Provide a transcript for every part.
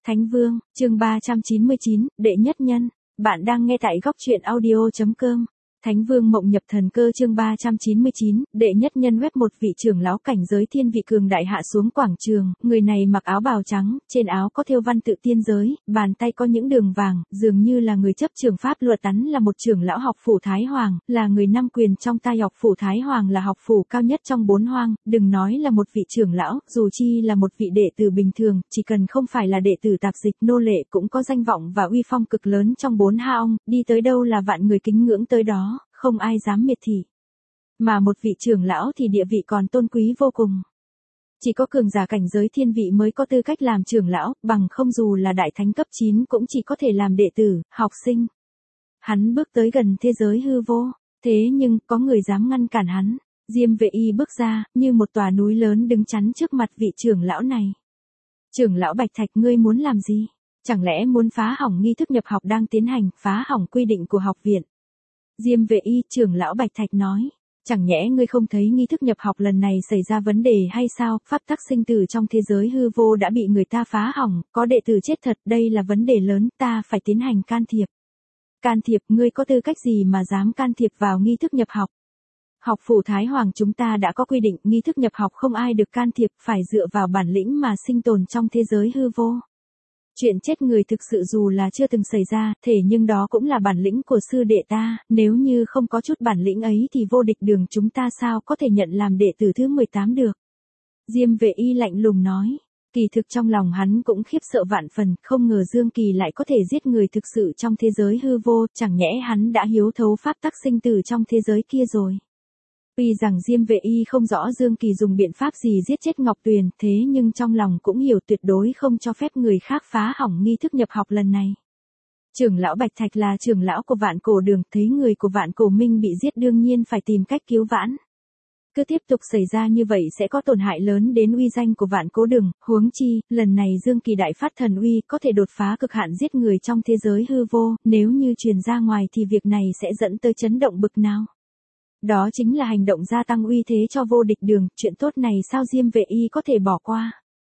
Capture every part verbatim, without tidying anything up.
Thánh Vương, chương ba trăm chín mươi chín, Đệ Nhất Nhân. Bạn đang nghe tại góc truyện audio chấm com. Thánh Vương Mộng Nhập Thần Cơ chương ba trăm chín mươi chín, Đệ Nhất Nhân. Web một vị trưởng lão cảnh giới thiên vị cường đại hạ xuống quảng trường, người này mặc áo bào trắng, trên áo có thêu văn tự tiên giới, bàn tay có những đường vàng, dường như là người chấp trường pháp luật. Hắn là một trưởng lão học phủ Thái Hoàng, là người năm quyền trong tay. Học phủ Thái Hoàng là học phủ cao nhất trong bốn hoang, đừng nói là một vị trưởng lão, dù chi là một vị đệ tử bình thường, chỉ cần không phải là đệ tử tạp dịch nô lệ cũng có danh vọng và uy phong cực lớn trong bốn haong, đi tới đâu là vạn người kính ngưỡng tới đó, không ai dám miệt thị. Mà một vị trưởng lão thì địa vị còn tôn quý vô cùng. Chỉ có cường giả cảnh giới thiên vị mới có tư cách làm trưởng lão, bằng không dù là đại thánh cấp chín cũng chỉ có thể làm đệ tử, học sinh. Hắn bước tới gần thế giới hư vô, thế nhưng có người dám ngăn cản hắn. Diêm Vệ Y bước ra, như một tòa núi lớn đứng chắn trước mặt vị trưởng lão này. Trưởng lão Bạch Thạch, ngươi muốn làm gì? Chẳng lẽ muốn phá hỏng nghi thức nhập học đang tiến hành, phá hỏng quy định của học viện? Diêm Vệ Y, trưởng lão Bạch Thạch nói, chẳng nhẽ ngươi không thấy nghi thức nhập học lần này xảy ra vấn đề hay sao? Pháp tắc sinh tử trong thế giới hư vô đã bị người ta phá hỏng, có đệ tử chết thật, đây là vấn đề lớn, ta phải tiến hành can thiệp. Can thiệp? Ngươi có tư cách gì mà dám can thiệp vào nghi thức nhập học? Học phủ Thái Hoàng chúng ta đã có quy định, nghi thức nhập học không ai được can thiệp, phải dựa vào bản lĩnh mà sinh tồn trong thế giới hư vô. Chuyện chết người thực sự dù là chưa từng xảy ra, thể nhưng đó cũng là bản lĩnh của sư đệ ta, nếu như không có chút bản lĩnh ấy thì vô địch đường chúng ta sao có thể nhận làm đệ tử thứ mười tám được. Diêm Vệ Y lạnh lùng nói, kỳ thực trong lòng hắn cũng khiếp sợ vạn phần, không ngờ Dương Kỳ lại có thể giết người thực sự trong thế giới hư vô, chẳng nhẽ hắn đã hiếu thấu pháp tắc sinh tử trong thế giới kia rồi. Tuy rằng Diêm Vệ Y không rõ Dương Kỳ dùng biện pháp gì giết chết Ngọc Tuyền, thế nhưng trong lòng cũng hiểu tuyệt đối không cho phép người khác phá hỏng nghi thức nhập học lần này. Trưởng lão Bạch Thạch là trưởng lão của Vạn Cổ Đường, thấy người của Vạn Cổ Minh bị giết đương nhiên phải tìm cách cứu vãn. Cứ tiếp tục xảy ra như vậy sẽ có tổn hại lớn đến uy danh của Vạn Cổ Đường, huống chi, lần này Dương Kỳ đại phát thần uy có thể đột phá cực hạn giết người trong thế giới hư vô, nếu như truyền ra ngoài thì việc này sẽ dẫn tới chấn động bực nào. Đó chính là hành động gia tăng uy thế cho vô địch đường, chuyện tốt này sao Diêm Vệ Y có thể bỏ qua.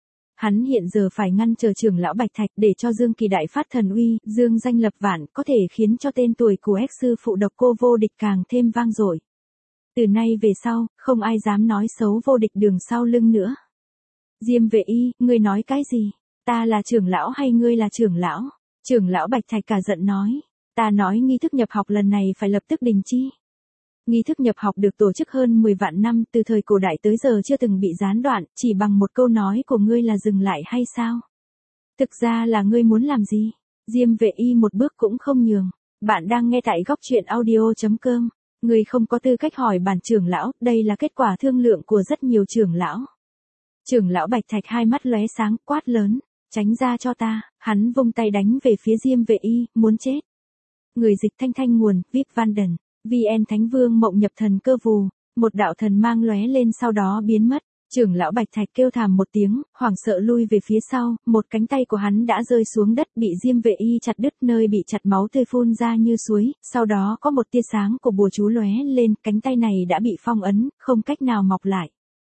Hắn hiện giờ phải ngăn chờ trưởng lão Bạch Thạch để cho Dương Kỳ đại phát thần uy, dương danh lập vạn, có thể khiến cho tên tuổi của ex sư phụ độc cô vô địch càng thêm vang dội. Từ nay về sau, không ai dám nói xấu vô địch đường sau lưng nữa. Diêm Vệ Y, ngươi nói cái gì? Ta là trưởng lão hay ngươi là trưởng lão? Trưởng lão Bạch Thạch cả giận nói, ta nói nghi thức nhập học lần này phải lập tức đình chỉ. Nghi thức nhập học được tổ chức hơn mười vạn năm, từ thời cổ đại tới giờ chưa từng bị gián đoạn, chỉ bằng một câu nói của ngươi là dừng lại hay sao? Thực ra là ngươi muốn làm gì? Diêm Vệ Y một bước cũng không nhường. Bạn đang nghe tại góc truyện audio chấm com. Ngươi không có tư cách hỏi bản trưởng lão, đây là kết quả thương lượng của rất nhiều trưởng lão. Trưởng lão Bạch Thạch hai mắt lóe sáng, quát lớn, tránh ra cho ta. Hắn vung tay đánh về phía Diêm Vệ Y, muốn chết. Người dịch thanh thanh nguồn, vê i pê Vanden. vê en Thánh Vương Mộng Nhập Thần Cơ vù, một đạo thần mang lóe lên sau đó biến mất. Trưởng lão Bạch Thạch kêu thảm một tiếng, hoảng sợ lui về phía sau, một cánh tay của hắn đã rơi xuống đất bị Diêm Vệ Y chặt đứt, nơi bị chặt máu tươi phun ra như suối, sau đó có một tia sáng của bùa chú lóe lên, cánh tay này đã bị phong ấn, không cách nào mọc lại.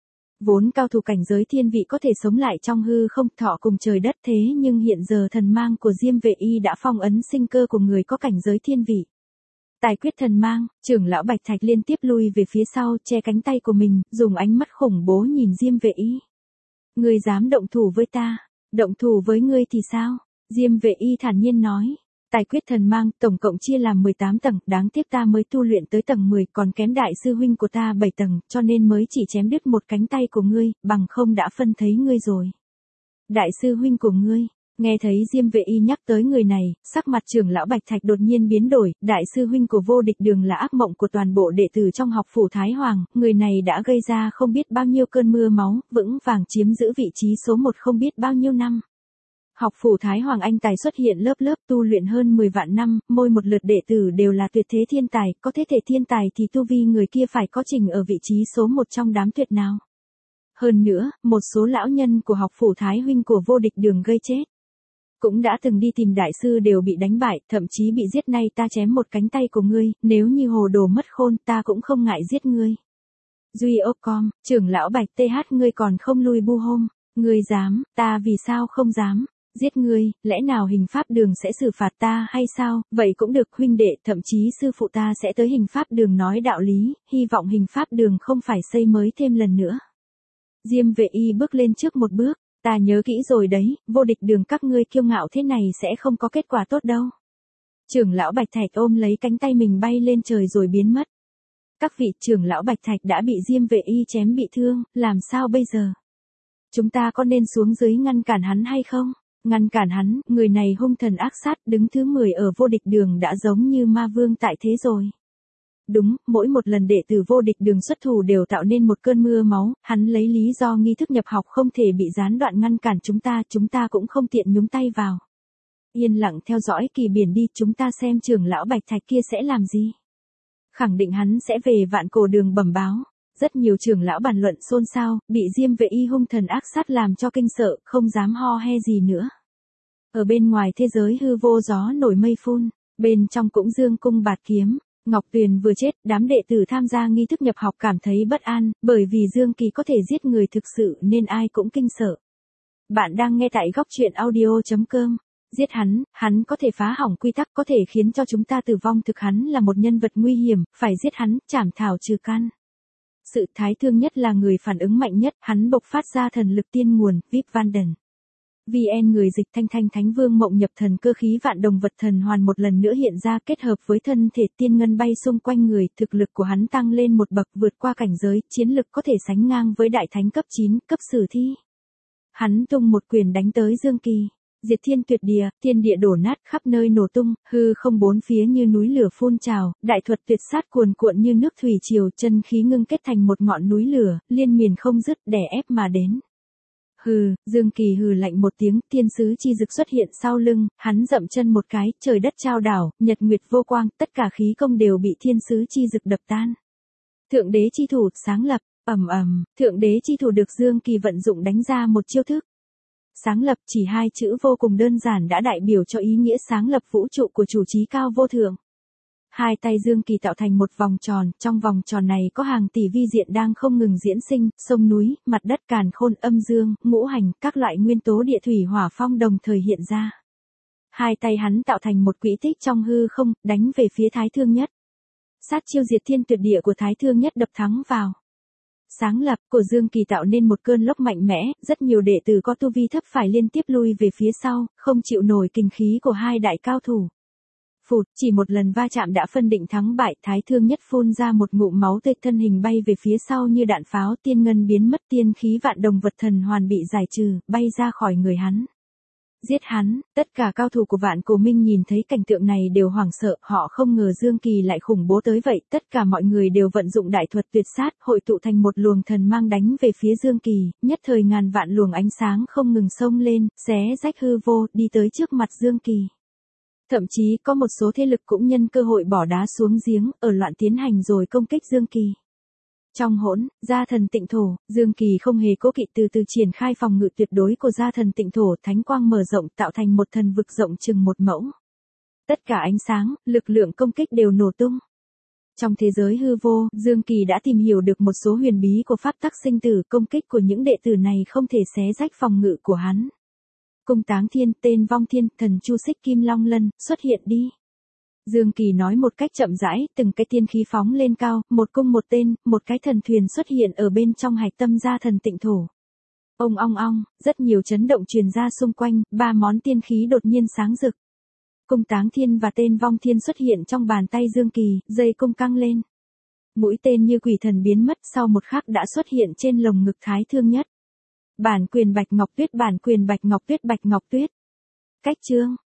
Vốn cao thủ cảnh giới thiên vị có thể sống lại trong hư không, thọ cùng trời đất, thế nhưng hiện giờ thần mang của Diêm Vệ Y đã phong ấn sinh cơ của người có cảnh giới thiên vị. Tài quyết thần mang, trưởng lão Bạch Thạch liên tiếp lui về phía sau, che cánh tay của mình, dùng ánh mắt khủng bố nhìn Diêm Vệ Y. Ngươi dám động thủ với ta? Động thủ với ngươi thì sao? Diêm Vệ Y thản nhiên nói. Tài quyết thần mang, tổng cộng chia làm mười tám tầng, đáng tiếc ta mới tu luyện tới tầng mười, còn kém đại sư huynh của ta bảy tầng, cho nên mới chỉ chém đứt một cánh tay của ngươi, bằng không đã phân thấy ngươi rồi. Đại sư huynh của ngươi? Nghe thấy Diêm Vệ Y nhắc tới người này, sắc mặt trưởng lão Bạch Thạch đột nhiên biến đổi, đại sư huynh của vô địch đường là ác mộng của toàn bộ đệ tử trong học phủ Thái Hoàng, người này đã gây ra không biết bao nhiêu cơn mưa máu, vững vàng chiếm giữ vị trí số một không biết bao nhiêu năm. Học phủ Thái Hoàng anh tài xuất hiện lớp lớp, tu luyện hơn mười vạn năm, mỗi một lượt đệ tử đều là tuyệt thế thiên tài, có thế thể thiên tài thì tu vi người kia phải có trình ở vị trí số một trong đám tuyệt nào. Hơn nữa, một số lão nhân của học phủ Thái huynh của vô địch đường gây chết. Cũng đã từng đi tìm đại sư đều bị đánh bại, thậm chí bị giết, nay ta chém một cánh tay của ngươi, nếu như hồ đồ mất khôn ta cũng không ngại giết ngươi. Duy ốc com, trưởng lão Bạch tê hát ngươi còn không lui bu hôm, ngươi dám, ta vì sao không dám. Giết ngươi, lẽ nào hình pháp đường sẽ xử phạt ta hay sao? Vậy cũng được huynh đệ, thậm chí sư phụ ta sẽ tới hình pháp đường nói đạo lý, hy vọng hình pháp đường không phải xây mới thêm lần nữa. Diêm Vệ Y bước lên trước một bước, ta nhớ kỹ rồi đấy, vô địch đường các ngươi kiêu ngạo thế này sẽ không có kết quả tốt đâu. Trưởng lão Bạch Thạch ôm lấy cánh tay mình bay lên trời rồi biến mất. Các vị, trưởng lão Bạch Thạch đã bị Diêm Vệ Y chém bị thương, làm sao bây giờ? Chúng ta có nên xuống dưới ngăn cản hắn hay không? Ngăn cản hắn, người này hung thần ác sát, đứng thứ mười ở vô địch đường đã giống như ma vương tại thế rồi. Đúng, mỗi một lần đệ tử vô địch đường xuất thủ đều tạo nên một cơn mưa máu, hắn lấy lý do nghi thức nhập học không thể bị gián đoạn ngăn cản chúng ta, chúng ta cũng không tiện nhúng tay vào. Yên lặng theo dõi kỳ biển đi, chúng ta xem trưởng lão Bạch Thạch kia sẽ làm gì. Khẳng định hắn sẽ về vạn cổ đường bẩm báo. Rất nhiều trưởng lão bàn luận xôn xao, bị Diêm Vệ Y hung thần ác sát làm cho kinh sợ, không dám ho he gì nữa. Ở bên ngoài thế giới hư vô gió nổi mây phun, bên trong cũng dương cung bạt kiếm. Ngọc Tuyền vừa chết, đám đệ tử tham gia nghi thức nhập học cảm thấy bất an, bởi vì Dương Kỳ có thể giết người thực sự nên ai cũng kinh sợ. Bạn đang nghe tại góc truyện audio chấm com. Giết hắn, hắn có thể phá hỏng quy tắc, có thể khiến cho chúng ta tử vong, thực hắn là một nhân vật nguy hiểm, phải giết hắn, trảm thảo trừ căn. Sự thái thương nhất là người phản ứng mạnh nhất, hắn bộc phát ra thần lực tiên nguồn, vê i pê Vanden. vê en người dịch thanh thanh thánh vương mộng nhập thần cơ khí vạn đồng vật thần hoàn một lần nữa hiện ra kết hợp với thân thể tiên ngân bay xung quanh người, thực lực của hắn tăng lên một bậc vượt qua cảnh giới, chiến lực có thể sánh ngang với đại thánh cấp chín, cấp sử thi. Hắn tung một quyền đánh tới Dương Kỳ. Diệt thiên tuyệt địa, thiên địa đổ nát khắp nơi nổ tung, hư không bốn phía như núi lửa phun trào, đại thuật tuyệt sát cuồn cuộn như nước thủy triều, chân khí ngưng kết thành một ngọn núi lửa, liên miền không dứt đè ép mà đến. Hừ, Dương Kỳ hừ lạnh một tiếng, thiên sứ chi dực xuất hiện sau lưng, hắn dậm chân một cái, trời đất trao đảo, nhật nguyệt vô quang, tất cả khí công đều bị thiên sứ chi dực đập tan. Thượng đế chi thủ, sáng lập, ầm ầm, thượng đế chi thủ được Dương Kỳ vận dụng đánh ra một chiêu thức. Sáng lập chỉ hai chữ vô cùng đơn giản đã đại biểu cho ý nghĩa sáng lập vũ trụ của chủ trí cao vô thượng. Hai tay Dương Kỳ tạo thành một vòng tròn, trong vòng tròn này có hàng tỷ vi diện đang không ngừng diễn sinh, sông núi, mặt đất càn khôn âm dương, ngũ hành, các loại nguyên tố địa thủy hỏa phong đồng thời hiện ra. Hai tay hắn tạo thành một quỹ tích trong hư không, đánh về phía Thái Thương Nhất. Sát chiêu diệt thiên tuyệt địa của Thái Thương Nhất đập thắng vào. Sáng lập của Dương Kỳ tạo nên một cơn lốc mạnh mẽ, rất nhiều đệ tử có tu vi thấp phải liên tiếp lui về phía sau, không chịu nổi kình khí của hai đại cao thủ. Phụt, chỉ một lần va chạm đã phân định thắng bại, Thái Thương Nhất phun ra một ngụm máu tươi, thân hình bay về phía sau như đạn pháo, tiên ngân biến mất, tiên khí vạn đồng vật thần hoàn bị giải trừ, bay ra khỏi người hắn. Giết hắn, tất cả cao thủ của Vạn Cổ Minh nhìn thấy cảnh tượng này đều hoảng sợ, họ không ngờ Dương Kỳ lại khủng bố tới vậy, tất cả mọi người đều vận dụng đại thuật tuyệt sát, hội tụ thành một luồng thần mang đánh về phía Dương Kỳ, nhất thời ngàn vạn luồng ánh sáng không ngừng xông lên, xé rách hư vô, đi tới trước mặt Dương Kỳ. Thậm chí có một số thế lực cũng nhân cơ hội bỏ đá xuống giếng, ở loạn tiến hành rồi công kích Dương Kỳ. Trong hỗn, gia thần tịnh thổ, Dương Kỳ không hề cố kỵ từ từ triển khai phòng ngự tuyệt đối của gia thần tịnh thổ, thánh quang mở rộng tạo thành một thần vực rộng chừng một mẫu. Tất cả ánh sáng, lực lượng công kích đều nổ tung. Trong thế giới hư vô, Dương Kỳ đã tìm hiểu được một số huyền bí của pháp tắc sinh tử, công kích của những đệ tử này không thể xé rách phòng ngự của hắn. Cung Táng Thiên, tên Vong Thiên, thần Chu Xích Kim Long Lân, xuất hiện đi. Dương Kỳ nói một cách chậm rãi, từng cái tiên khí phóng lên cao, một cung một tên, một cái thần thuyền xuất hiện ở bên trong hạch tâm gia thần tịnh thổ. Ông ong ong, rất nhiều chấn động truyền ra xung quanh, ba món tiên khí đột nhiên sáng rực. Cung Táng Thiên và tên Vong Thiên xuất hiện trong bàn tay Dương Kỳ, dây cung căng lên. Mũi tên như quỷ thần biến mất, sau một khắc đã xuất hiện trên lồng ngực Thái Thương Nhất. Bản quyền Bạch Ngọc Tuyết, bản quyền Bạch Ngọc Tuyết, Bạch Ngọc Tuyết. Cách chương,